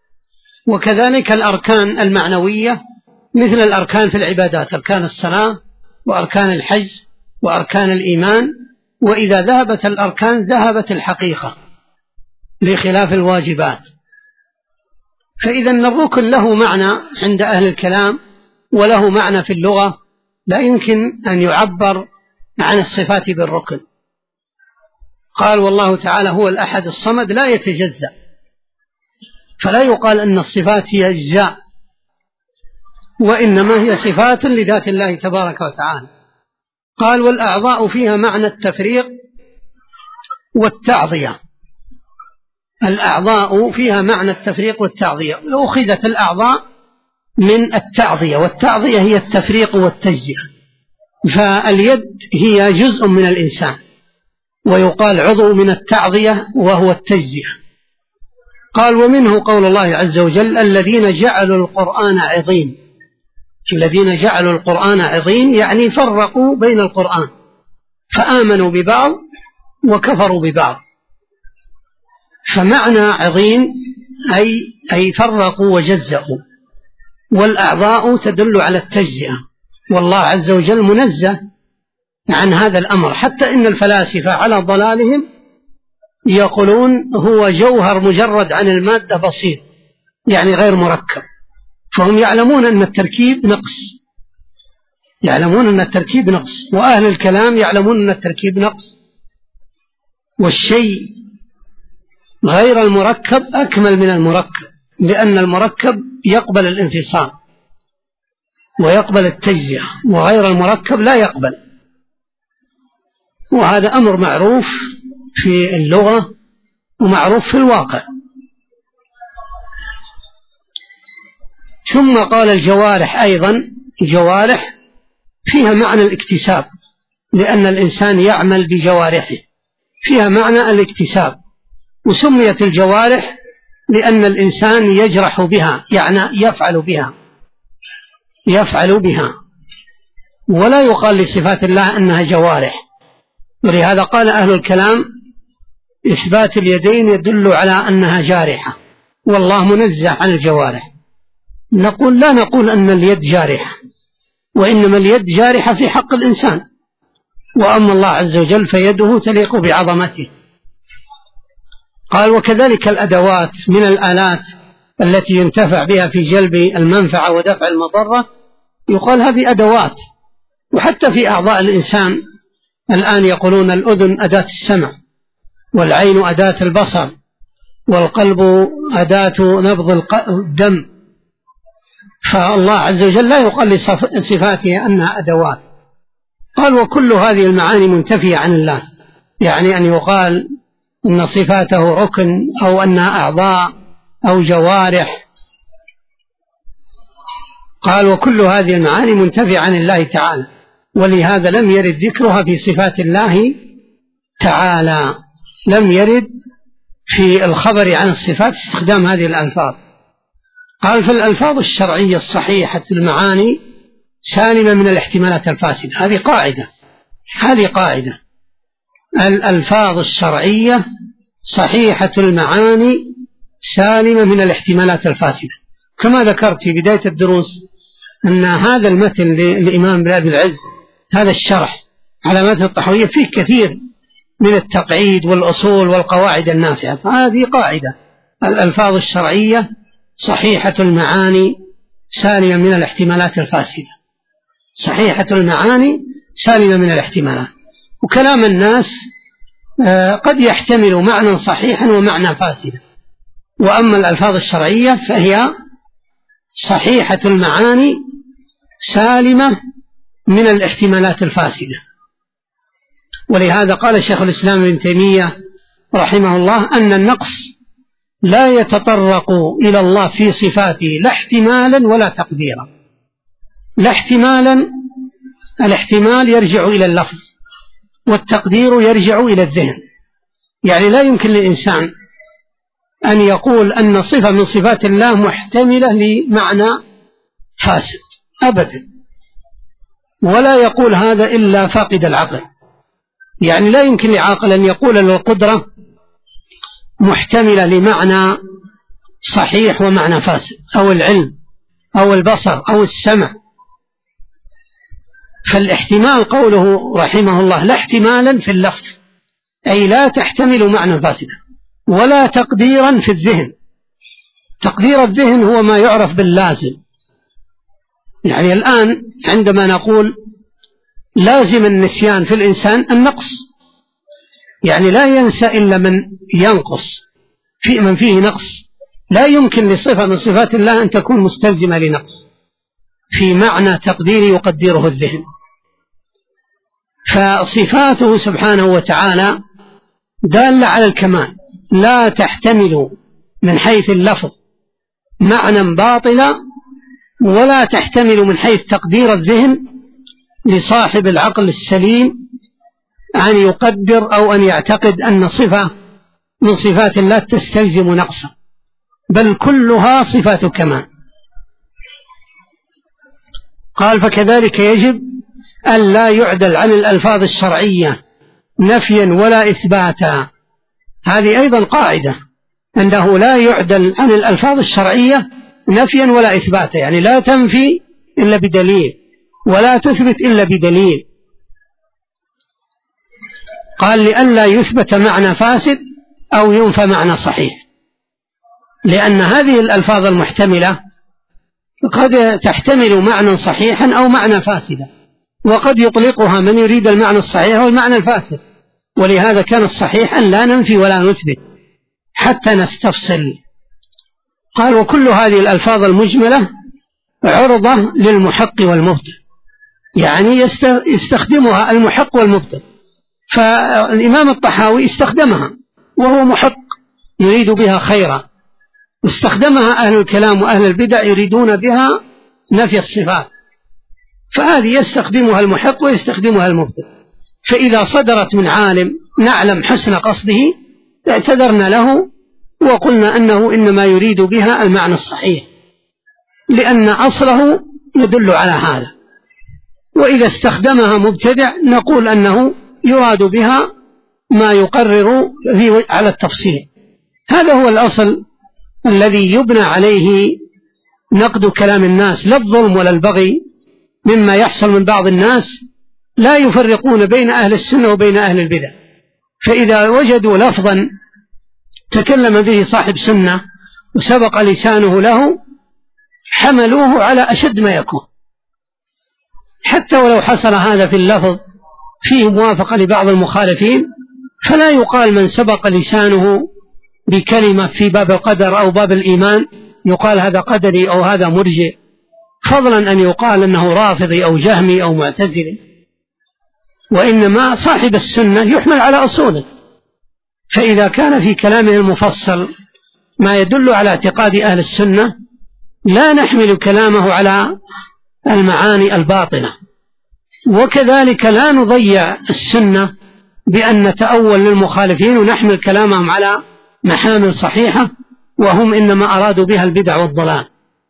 وكذلك الأركان المعنوية مثل الأركان في العبادات، أركان الصلاة وأركان الحج وأركان الإيمان. وإذا ذهبت الأركان ذهبت الحقيقة بخلاف الواجبات. فإذا الركن له معنى عند أهل الكلام وله معنى في اللغة، لا يمكن أن يعبر عن الصفات بالركن. قال: والله تعالى هو الأحد الصمد لا يتجزأ، فلا يقال أن الصفات هي أجزاء، وإنما هي صفات لذات الله تبارك وتعالى. قال: والأعضاء فيها معنى التفريق والتعضية. الأعضاء فيها معنى التفريق والتعضية، أخذت الأعضاء من التعضية، والتعضية هي التفريق والتجزئة. فاليد هي جزء من الإنسان، ويقال عضو من التعضية وهو التجزئة. قال: ومنه قول الله عز وجل: الذين جعلوا القرآن عضين. الذين جعلوا القرآن عضين يعني فرقوا بين القرآن، فآمنوا ببعض وكفروا ببعض. فمعنى عضين أي فرقوا وجزأوا. والأعضاء تدل على التجزئة، والله عز وجل منزه عن هذا الأمر، حتى إن الفلاسفة على ضلالهم يقولون هو جوهر مجرد عن المادة بسيط، يعني غير مركب. فهم يعلمون أن التركيب نقص، يعلمون أن التركيب نقص، وأهل الكلام يعلمون أن التركيب نقص. والشيء غير المركب أكمل من المركب، لأن المركب يقبل الانفصال ويقبل التجزئة، وغير المركب لا يقبل. وهذا أمر معروف في اللغة ومعروف في الواقع. ثم قال: الجوارح أيضا، الجوارح فيها معنى الاكتساب، لأن الإنسان يعمل بجوارحه، فيها معنى الاكتساب. وسميت الجوارح لأن الإنسان يجرح بها، يعني يفعل بها، ولا يقال لصفات الله أنها جوارح. ولهذا قال أهل الكلام إثبات اليدين يدل على أنها جارحة، والله منزه عن الجوارح. لا نقول أن اليد جارحة، وإنما اليد جارحة في حق الإنسان، وأما الله عز وجل فيده تليق بعظمته. قال وكذلك الأدوات من الآلات التي ينتفع بها في جلب المنفعة ودفع المضرة، يقال هذه أدوات. وحتى في أعضاء الإنسان الآن يقولون الأذن أداة السمع، والعين أداة البصر، والقلب أداة نبض الدم. فالله عز وجل لا يقال لصفاته أنها أدوات. قال وكل هذه المعاني منتفية عن الله، يعني أن يقال إن صفاته ركن أو أنها أعضاء أو جوارح. قال وكل هذه المعاني منتفية عن الله تعالى، ولهذا لم يرد ذكرها في صفات الله تعالى، لم يرد في الخبر عن الصفات استخدام هذه الألفاظ. قال فالألفاظ الشرعية الصحيحة المعاني سالمة من الاحتمالات الفاسدة. هذه قاعدة الألفاظ الشرعية صحيحة المعاني سالمة من الاحتمالات الفاسدة. كما ذكرت في بداية الدروس أن هذا المتن للإمام ابن أبي العز، هذا الشرح على متن الطحاوية، فيه كثير من التقعيد والأصول والقواعد النافعة. فهذه قاعدة الألفاظ الشرعية صحيحة المعاني سالمة من الاحتمالات الفاسدة، صحيحة المعاني سالمة من الاحتمالات. وكلام الناس قد يحتمل معنى صحيحا ومعنى فاسدا، وأما الألفاظ الشرعية فهي صحيحة المعاني سالمة من الاحتمالات الفاسدة. ولهذا قال شيخ الإسلام ابن تيمية رحمه الله أن النقص لا يتطرق إلى الله في صفاته لا احتمالا ولا تقديرا. لا احتمالا، الاحتمال يرجع إلى اللفظ، والتقدير يرجع إلى الذهن. يعني لا يمكن للإنسان أن يقول أن صفة من صفات الله محتملة لمعنى فاسد أبدا، ولا يقول هذا إلا فاقد العقل. يعني لا يمكن لعاقل أن يقول القدرة محتملة لمعنى صحيح ومعنى فاسد، أو العلم أو البصر أو السمع. فالاحتمال قوله رحمه الله لا احتمالا في اللفظ، أي لا تحتمل معنى فاسدا، ولا تقديرا في الذهن. تقدير الذهن هو ما يعرف باللازم. يعني الآن عندما نقول لازم النسيان في الإنسان النقص، يعني لا ينسى إلا من ينقص، في من فيه نقص. لا يمكن لصفة من صفات الله أن تكون مستلزمة لنقص في معنى تقدير يقدره الذهن. فصفاته سبحانه وتعالى دالة على الكمال، لا تحتمل من حيث اللفظ معنى باطلا، ولا تحتمل من حيث تقدير الذهن لصاحب العقل السليم أن يقدر أو أن يعتقد أن صفة من صفات الله تستلزم نقصا، بل كلها صفات كمال. قال فكذلك يجب أن لا يعدل عن الألفاظ الشرعية نفيا ولا إثباتا. هذه أيضا قاعدة، أنه لا يعدل عن الألفاظ الشرعية نفيا ولا إثباتا، يعني لا تنفي إلا بدليل ولا تثبت إلا بدليل. قال لئلا يثبت معنى فاسد أو ينفى معنى صحيح، لأن هذه الألفاظ المحتملة قد تحتمل معنى صحيحا أو معنى فاسدا، وقد يطلقها من يريد المعنى الصحيح والمعنى الفاسد. ولهذا كان الصحيح أن لا ننفي ولا نثبت حتى نستفصل. قال وكل هذه الألفاظ المجملة عرضة للمحق والمبطل، يعني يستخدمها المحق والمبطل. فالإمام الطحاوي استخدمها وهو محق يريد بها خيرا، واستخدمها أهل الكلام وأهل البدع يريدون بها نفي الصفات. فهذه يستخدمها المحق ويستخدمها المبطل. فإذا صدرت من عالم نعلم حسن قصده اعتذرنا له وقلنا أنه إنما يريد بها المعنى الصحيح، لأن أصله يدل على هذا. وإذا استخدمها مبتدع نقول أنه يراد بها ما يقرر على التفصيل. هذا هو الأصل الذي يبنى عليه نقد كلام الناس، لا الظلم ولا البغي، مما يحصل من بعض الناس لا يفرقون بين أهل السنة وبين أهل البدع، فإذا وجدوا لفظا تكلم به صاحب سنة وسبق لسانه له حملوه على أشد ما يكون، حتى ولو حصل هذا في اللفظ فيه موافقة لبعض المخالفين، فلا يقال من سبق لسانه بكلمة في باب القدر أو باب الإيمان يقال هذا قدري أو هذا مرجئ، فضلا أن يقال أنه رافضي أو جهمي أو معتزلي. وإنما صاحب السنة يحمل على أصوله، فإذا كان في كلامه المفصل ما يدل على اعتقاد أهل السنة لا نحمل كلامه على المعاني الباطنة. وكذلك لا نضيع السنة بأن نتأول للمخالفين ونحمل كلامهم على محامل صحيحة وهم إنما أرادوا بها البدع والضلال.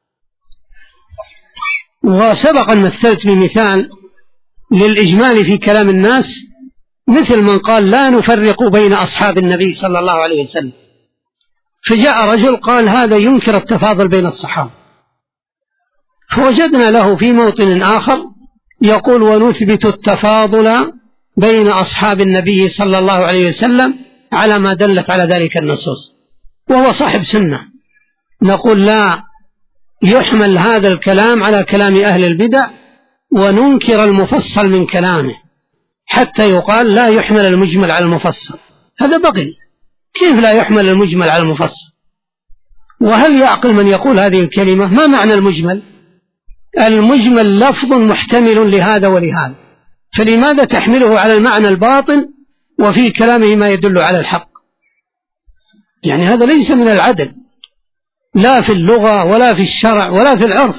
وسبق أن مثلت بمثال للإجمال في كلام الناس مثل من قال لا نفرق بين أصحاب النبي صلى الله عليه وسلم، فجاء رجل قال هذا ينكر التفاضل بين الصحابة، فوجدنا له في موطن آخر يقول ونثبت التفاضل بين أصحاب النبي صلى الله عليه وسلم على ما دلت على ذلك النصوص، وهو صاحب سنة. نقول لا يحمل هذا الكلام على كلام أهل البدع وننكر المفصل من كلامه حتى يقال لا يحمل المجمل على المفصل. هذا بغي، كيف لا يحمل المجمل على المفصل؟ وهل يعقل من يقول هذه الكلمة؟ ما معنى المجمل؟ المجمل لفظ محتمل لهذا ولهذا، فلماذا تحمله على المعنى الباطن وفي كلامه ما يدل على الحق؟ يعني هذا ليس من العدل، لا في اللغة ولا في الشرع ولا في العرف.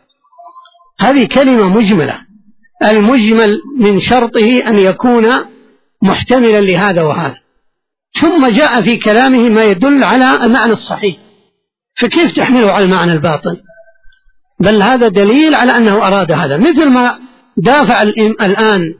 هذه كلمة مجملة، المجمل من شرطه أن يكون محتملا لهذا وهذا، ثم جاء في كلامه ما يدل على المعنى الصحيح، فكيف تحمله على المعنى الباطن؟ بل هذا دليل على أنه أراد هذا، مثل ما دافع الآن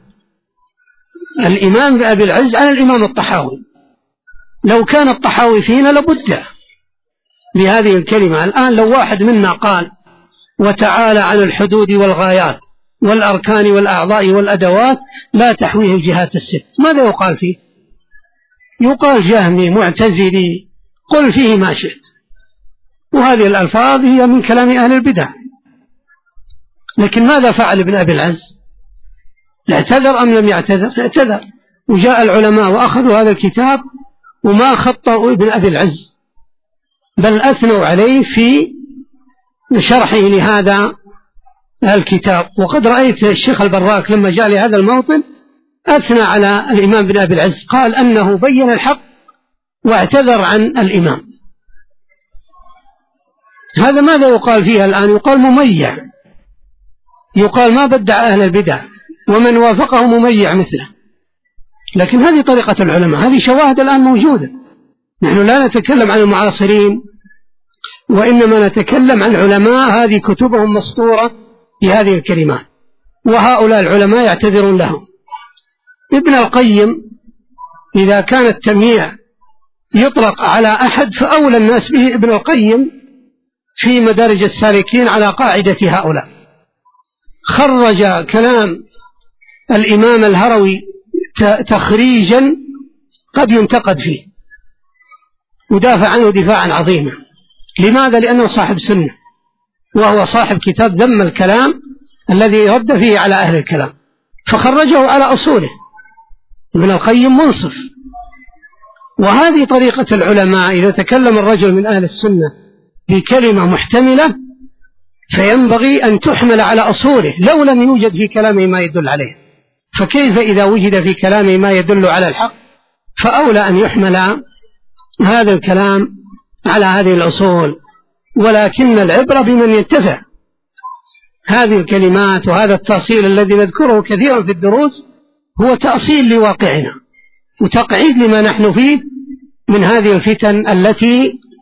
الإمام أبي العز عن الإمام الطحاوي. لو كان الطحاوي فينا لبد بهذه الكلمة. الآن لو واحد منا قال وتعالى عن الحدود والغايات والأركان والأعضاء والأدوات لا تحويه الجهات الست، ماذا يقال فيه؟ يقال جهمي معتزلي، قل فيه ما شئت. وهذه الألفاظ هي من كلام أهل البدع. لكن ماذا فعل ابن أبي العز؟ اعتذر أم لم يعتذر؟ اعتذر، وجاء العلماء وأخذوا هذا الكتاب وما خطأوا ابن أبي العز، بل أثنوا عليه في شرحه لهذا الكتاب. وقد رأيت الشيخ البراك لما جاء لهذا الموطن أثنى على الإمام بن أبي العز، قال أنه بين الحق واعتذر عن الإمام. هذا ماذا يقال فيها الآن؟ يقال مميع، يقال ما بدع أهل البدع ومن وافقه مميع مثله. لكن هذه طريقة العلماء، هذه شواهد الآن موجودة. نحن لا نتكلم عن المعاصرين وإنما نتكلم عن علماء هذه كتبهم مسطورة بهذه الكلمات، وهؤلاء العلماء يعتذرون لهم. ابن القيم إذا كان التمييع يطلق على أحد فأولى الناس به ابن القيم في مدارج السالكين على قاعدة هؤلاء. خرج كلام الإمام الهروي تخريجا قد ينتقد فيه، ودافع عنه دفاعا عظيما. لماذا؟ لأنه صاحب سنة، وهو صاحب كتاب ذم الكلام الذي رد فيه على أهل الكلام، فخرجه على أصوله. ابن القيم منصف. وهذه طريقة العلماء، إذا تكلم الرجل من أهل السنة بكلمة محتملة فينبغي أن تحمل على أصوله لو لم يوجد في كلامه ما يدل عليه. فكيف إذا وجد في كلامه ما يدل على الحق؟ فأولى أن يحمل هذا الكلام على هذه الأصول. ولكن العبرة بمن ينتفع. هذه الكلمات وهذا التأصيل الذي نذكره كثيرا في الدروس هو تأصيل لواقعنا وتقعيد لما نحن فيه من هذه الفتن التي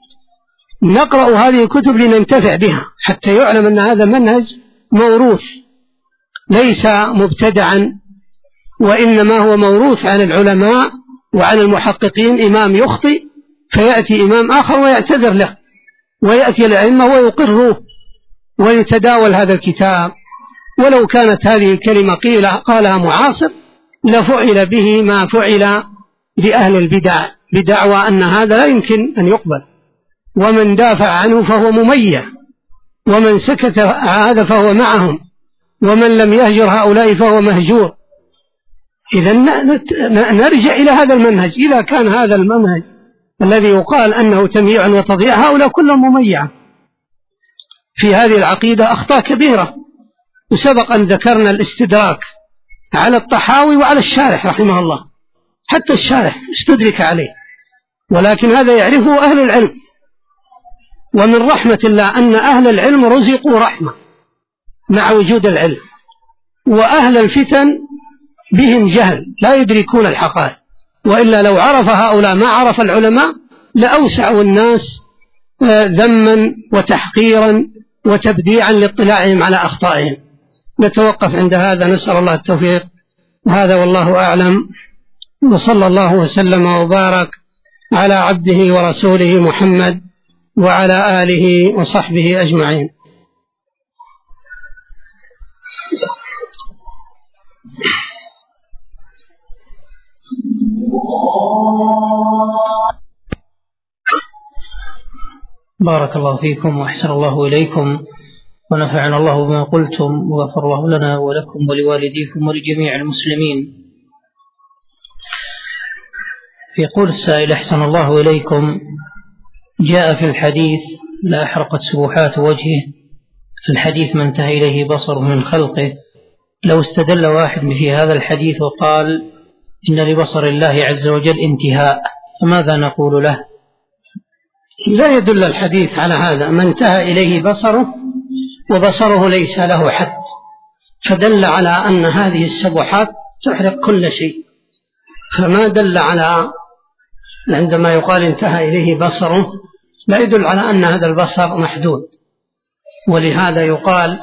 نقرأ هذه الكتب لننتفع بها حتى يعلم أن هذا منهج موروث ليس مبتدعا، وإنما هو موروث عن العلماء وعن المحققين. إمام يخطئ فيأتي إمام آخر ويعتذر له، ويأتي الأئمة ويقره ويتداول هذا الكتاب. ولو كانت هذه الكلمة قالها معاصر لفعل به ما فعل بأهل البدع بدعوى أن هذا لا يمكن أن يقبل، ومن دافع عنه فهو مميع، ومن سكت هذا فهو معهم، ومن لم يهجر هؤلاء فهو مهجور. إذا نرجع إلى هذا المنهج. إذا كان هذا المنهج الذي يقال أنه تمييع وتضييع، هؤلاء كلهم مميع في هذه العقيدة أخطاء كبيرة. وسبق أن ذكرنا الاستدراك على الطحاوي وعلى الشارح رحمه الله، حتى الشارح استدرك عليه، ولكن هذا يعرفه أهل العلم. ومن رحمة الله أن أهل العلم رزقوا رحمة مع وجود العلم، وأهل الفتن بهم جهل لا يدركون الحقائق، وإلا لو عرف هؤلاء ما عرف العلماء لأوسعوا الناس ذما وتحقيرا وتبديعا لاطلاعهم على أخطائهم. نتوقف عند هذا، نسأل الله التوفيق. هذا والله أعلم، وصلى الله وسلم وبارك على عبده ورسوله محمد وعلى آله وصحبه أجمعين. بارك الله فيكم وأحسن الله إليكم، ونفعنا الله بما قلتم، وغفر الله لنا ولكم ولوالديكم ولجميع المسلمين. يقول السائل: أحسن الله إليكم، جاء في الحديث: لا أحرقت سبحات وجهه. الحديث ما انتهى إليه بصره من خلقه. لو استدل واحد في هذا الحديث وقال إن لبصر الله عز وجل انتهاء، فماذا نقول له؟ لا يدل الحديث على هذا. ما انتهى إليه بصره وبصره ليس له حد، فدل على أن هذه السبحات تحرق كل شيء، فما دل على عندما يقال انتهى إليه بصره لا يدل على أن هذا البصر محدود. ولهذا يقال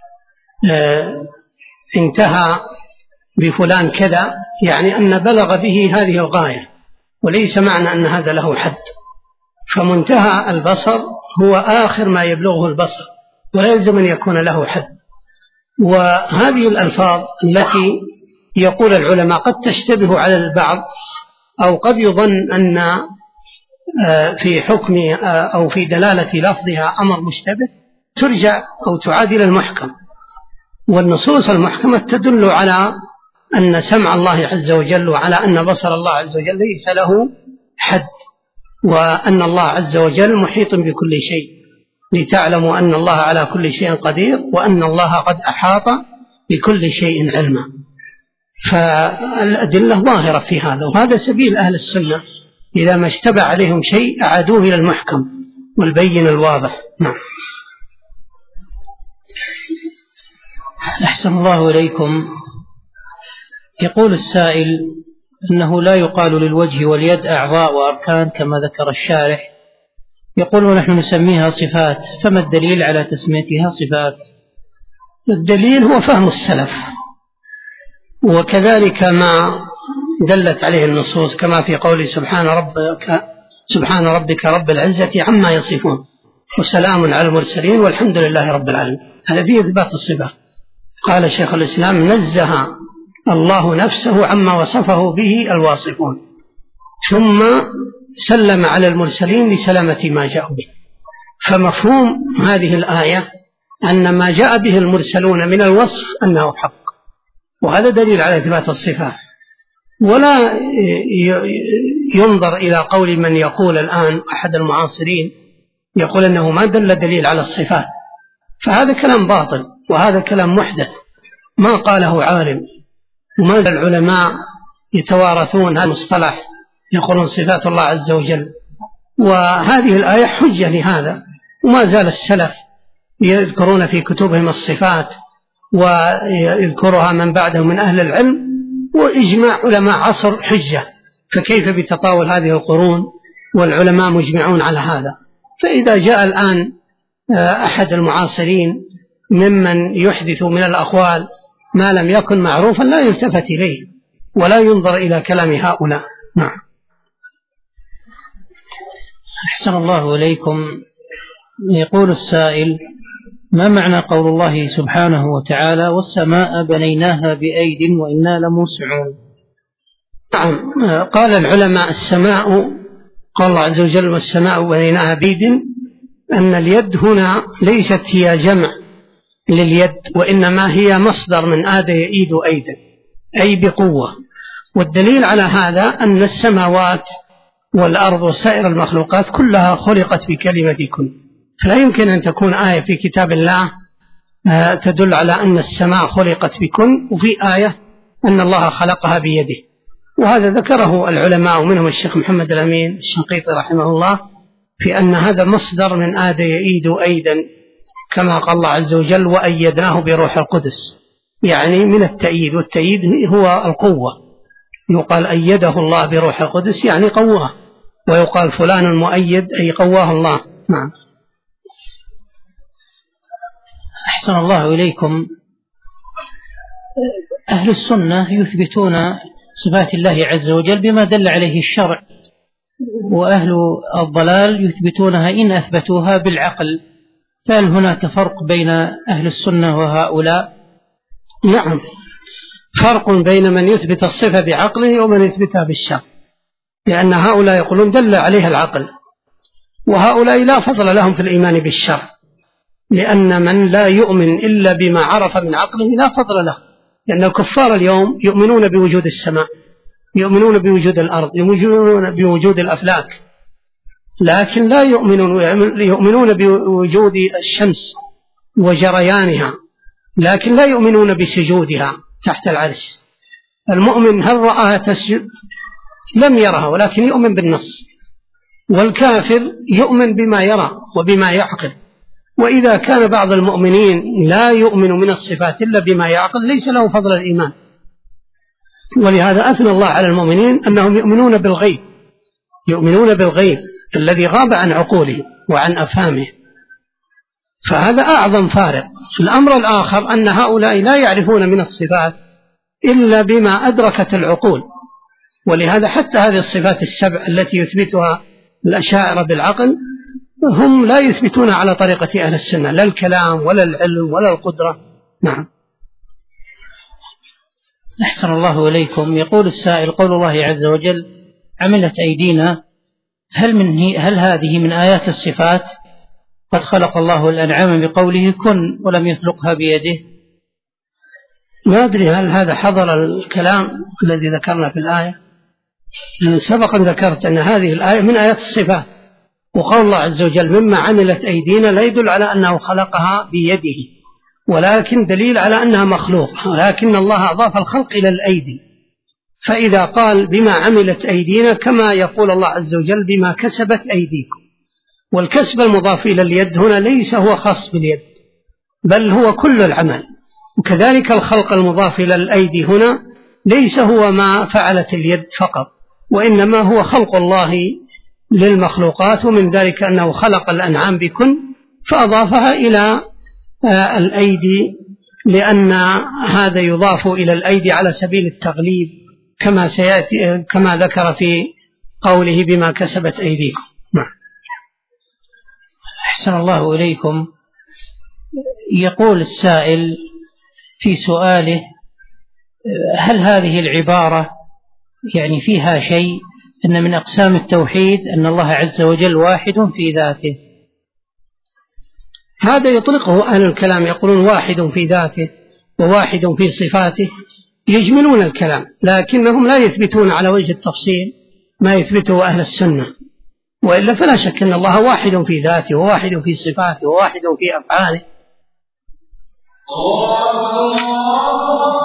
انتهى بفلان كذا، يعني أن بلغ به هذه الغاية، وليس معنى أن هذا له حد. فمنتهى البصر هو آخر ما يبلغه البصر، ولا يلزم أن يكون له حد. وهذه الألفاظ التي يقول العلماء قد تشتبه على البعض، أو قد يظن أن في حكم أو في دلالة لفظها أمر مشتبه، ترجع أو تعاد إلى المحكم. والنصوص المحكمة تدل على أن سمع الله عز وجل، وعلى أن بصر الله عز وجل ليس له حد، وأن الله عز وجل محيط بكل شيء، لتعلموا أن الله على كل شيء قدير، وأن الله قد أحاط بكل شيء علما. فالأدلة ظاهرة في هذا، وهذا سبيل أهل السنة، إذا ما اشتبه عليهم شيء أعادوه إلى المحكم والبين الواضح. نعم. أحسن الله إليكم. يقول السائل أنه لا يقال للوجه واليد أعضاء وأركان كما ذكر الشارح، يقول ونحن نسميها صفات، فما الدليل على تسميتها صفات؟ الدليل هو فهم السلف، وكذلك ما دلت عليه النصوص، كما في قوله سبحان ربك رب العزة عما يصفون وسلام على المرسلين والحمد لله رب العالمين. هذا فيه إثبات الصفات. قال شيخ الإسلام: نزه الله نفسه عما وصفه به الواصفون، ثم سلم على المرسلين لسلامة ما جاءوا به. فمفهوم هذه الآية أن ما جاء به المرسلون من الوصف أنه حق، وهذا دليل على إثبات الصفات. ولا ينظر إلى قول من يقول الآن أحد المعاصرين يقول أنه ما دل دليل على الصفات، فهذا كلام باطل، وهذا كلام محدث ما قاله عالم. وما زال العلماء يتوارثون هذا المصطلح، يقولون صفات الله عز وجل، وهذه الآية حجة لهذا. وما زال السلف يذكرون في كتبهم الصفات، ويذكرها من بعدهم من أهل العلم، وإجماع علماء عصر حجة، فكيف بتطاول هذه القرون والعلماء مجمعون على هذا؟ فإذا جاء الآن أحد المعاصرين ممن يحدث من الأقوال ما لم يكن معروفا لا يلتفت إليه ولا ينظر إلى كلام هؤلاء. نعم. أحسن الله إليكم. يقول السائل: ما معنى قول الله سبحانه وتعالى: والسماء بنيناها بأيد وإنا لموسعون؟ نعم، قال العلماء السماء، قال الله عز وجل: والسماء بنيناها بأيد، أن اليد هنا ليست هي جمع لليد، وإنما هي مصدر من آد يئيد أيدا، أي بقوة. والدليل على هذا أن السماوات والأرض وسائر المخلوقات كلها خلقت بكلمة كن، فلا يمكن أن تكون آية في كتاب الله تدل على أن السماء خلقت بكن وفي آية أن الله خلقها بيده. وهذا ذكره العلماء ومنهم الشيخ محمد الأمين الشنقيطي رحمه الله في أن هذا مصدر من آد يئيد أيدا، كما قال الله عز وجل: وأيدناه بروح القدس، يعني من التأييد، والتأييد هو القوة. يقال أيده الله بروح القدس يعني قواه، ويقال فلان مؤيد أي قواه الله. نعم. أحسن الله إليكم. أهل السنة يثبتون صفات الله عز وجل بما دل عليه الشرع، وأهل الضلال يثبتونها إن أثبتوها بالعقل، فهل هناك فرق بين أهل السنة وهؤلاء؟ نعم، فرق بين من يثبت الصفة بعقله ومن يثبتها بالشرع، لأن هؤلاء يقولون دل عليها العقل، وهؤلاء لا فضل لهم في الإيمان بالشرع، لأن من لا يؤمن إلا بما عرف من عقله لا فضل له. لأن الكفار اليوم يؤمنون بوجود السماء، يؤمنون بوجود الأرض، يؤمنون بوجود الأفلاك، لكن لا يؤمنون بوجود الشمس وجريانها، لكن لا يؤمنون بسجودها تحت العرش. المؤمن هل رآها تسجد؟ لم يرها، ولكن يؤمن بالنص. والكافر يؤمن بما يرى وبما يعقل. وإذا كان بعض المؤمنين لا يؤمن من الصفات إلا بما يعقل ليس له فضل الإيمان. ولهذا أثنى الله على المؤمنين أنهم يؤمنون بالغيب، يؤمنون بالغيب الذي غاب عن عقوله وعن أفهامه، فهذا أعظم فارق. الأمر الآخر أن هؤلاء لا يعرفون من الصفات إلا بما أدركت العقول، ولهذا حتى هذه الصفات السبع التي يثبتها الأشاعرة بالعقل هم لا يثبتون على طريقة أهل السنة، لا الكلام ولا العلم ولا القدرة. نعم. أحسن الله إليكم. يقول السائل: قول الله عز وجل: عملت أيدينا، هل هذه من آيات الصفات؟ قد خلق الله الأنعام بقوله كن ولم يخلقها بيده. ما أدري هل هذا حضر الكلام الذي ذكرنا في الآية. سبقا ذكرت أن هذه الآية من آيات الصفات، وقول الله عز وجل مما عملت أيدينا لا يدل على أنه خلقها بيده، ولكن دليل على أنها مخلوق، ولكن الله أضاف الخلق إلى الأيدي. فإذا قال بما عملت أيدينا كما يقول الله عز وجل بما كسبت أيديكم، والكسب المضاف إلى اليد هنا ليس هو خاص باليد بل هو كل العمل. وكذلك الخلق المضاف إلى الأيدي هنا ليس هو ما فعلت اليد فقط، وإنما هو خلق الله للمخلوقات، ومن ذلك أنه خلق الأنعام بكن فأضافها إلى الأيدي، لأن هذا يضاف إلى الأيدي على سبيل التغليب كما سيأتي كما ذكر في قوله بما كسبت أيديكم. أحسن الله إليكم. يقول السائل في سؤاله: هل هذه العبارة يعني فيها شيء أن من أقسام التوحيد أن الله عز وجل واحد في ذاته؟ هذا يطلقه أهل الكلام، يقولون واحد في ذاته وواحد في صفاته، يجملون الكلام، لكنهم لا يثبتون على وجه التفصيل ما يثبته أهل السنة. وإلا فلا شك أن الله واحد في ذاته وواحد في صفاته وواحد في أفعاله.